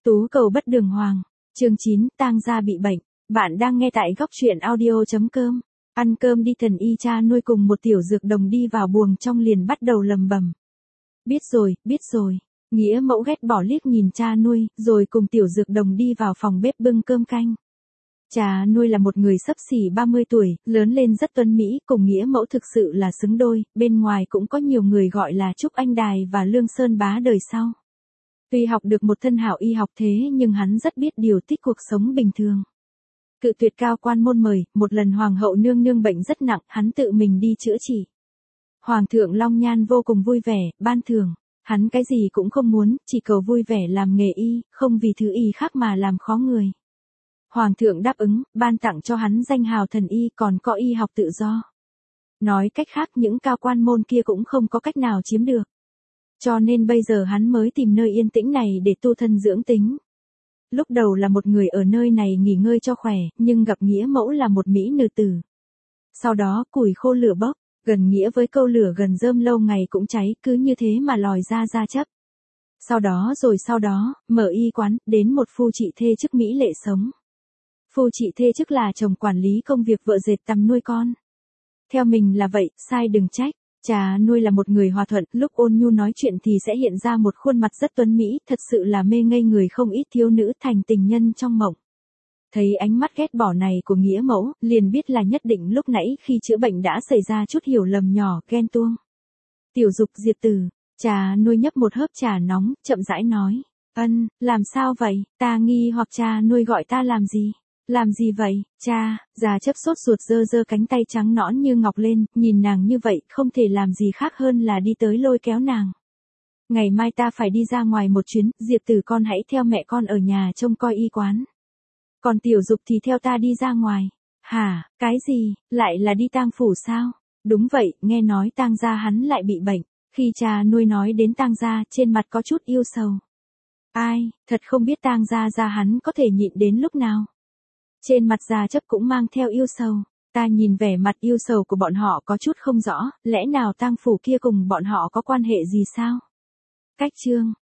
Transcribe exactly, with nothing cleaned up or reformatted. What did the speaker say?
Tú cầu bất đường hoàng. Chương chín, tang gia bị bệnh. Bạn đang nghe tại góc truyện audio.com. Ăn cơm đi, thần y cha nuôi cùng một tiểu dược đồng đi vào buồng trong liền bắt đầu lầm bầm. Biết rồi, biết rồi. Nghĩa mẫu ghét bỏ liếc nhìn cha nuôi, rồi cùng tiểu dược đồng đi vào phòng bếp bưng cơm canh. Cha nuôi là một người xấp xỉ ba mươi tuổi, lớn lên rất tuấn mỹ, cùng Nghĩa mẫu thực sự là xứng đôi, bên ngoài cũng có nhiều người gọi là Trúc Anh Đài và Lương Sơn Bá đời sau. Tuy học được một thân hảo y học thế nhưng hắn rất biết điều tiết cuộc sống bình thường. Cự tuyệt cao quan môn mời, một lần hoàng hậu nương nương bệnh rất nặng, hắn tự mình đi chữa trị. Hoàng thượng Long Nhan vô cùng vui vẻ, ban thưởng. Hắn cái gì cũng không muốn, chỉ cầu vui vẻ làm nghề y, không vì thứ y khác mà làm khó người. Hoàng thượng đáp ứng, ban tặng cho hắn danh hào thần y, còn có y học tự do. Nói cách khác, những cao quan môn kia cũng không có cách nào chiếm được. Cho nên bây giờ hắn mới tìm nơi yên tĩnh này để tu thân dưỡng tính. Lúc đầu là một người ở nơi này nghỉ ngơi cho khỏe, nhưng gặp Nghĩa mẫu là một mỹ nữ tử. Sau đó củi khô lửa bốc, gần nghĩa với câu lửa gần rơm lâu ngày cũng cháy, cứ như thế mà lòi ra ra chấp. Sau đó rồi sau đó, mở y quán, đến một phu chị thê chức mỹ lệ sống. Phu chị thê chức là chồng quản lý công việc vợ dệt tằm nuôi con. Theo mình là vậy, sai đừng trách. Cha nuôi là một người hòa thuận, lúc ôn nhu nói chuyện thì sẽ hiện ra một khuôn mặt rất tuấn mỹ, thật sự là mê ngây người không ít thiếu nữ thành tình nhân trong mộng. Thấy ánh mắt ghét bỏ này của Nghĩa mẫu, liền biết là nhất định lúc nãy khi chữa bệnh đã xảy ra chút hiểu lầm nhỏ, ghen tuông. Tiểu dục diệt tử, cha nuôi nhấp một hớp trà nóng, chậm rãi nói. Ân, làm sao vậy, ta nghi hoặc cha nuôi gọi ta làm gì? Làm gì vậy, cha? Già chấp sốt ruột giơ giơ cánh tay trắng nõn như ngọc lên, nhìn nàng như vậy, không thể làm gì khác hơn là đi tới lôi kéo nàng. Ngày mai ta phải đi ra ngoài một chuyến, Diệp Tử con hãy theo mẹ con ở nhà trông coi y quán. Còn Tiểu Dục thì theo ta đi ra ngoài. Hả, cái gì, lại là đi tang phủ sao? Đúng vậy, nghe nói tang gia hắn lại bị bệnh. Khi cha nuôi nói đến tang gia, trên mặt có chút yêu sầu. Ai, thật không biết tang gia gia hắn có thể nhịn đến lúc nào. Trên mặt già chấp cũng mang theo yêu sầu. Ta nhìn vẻ mặt yêu sầu của bọn họ có chút không rõ, lẽ nào tang phủ kia cùng bọn họ có quan hệ gì sao? Cách chương,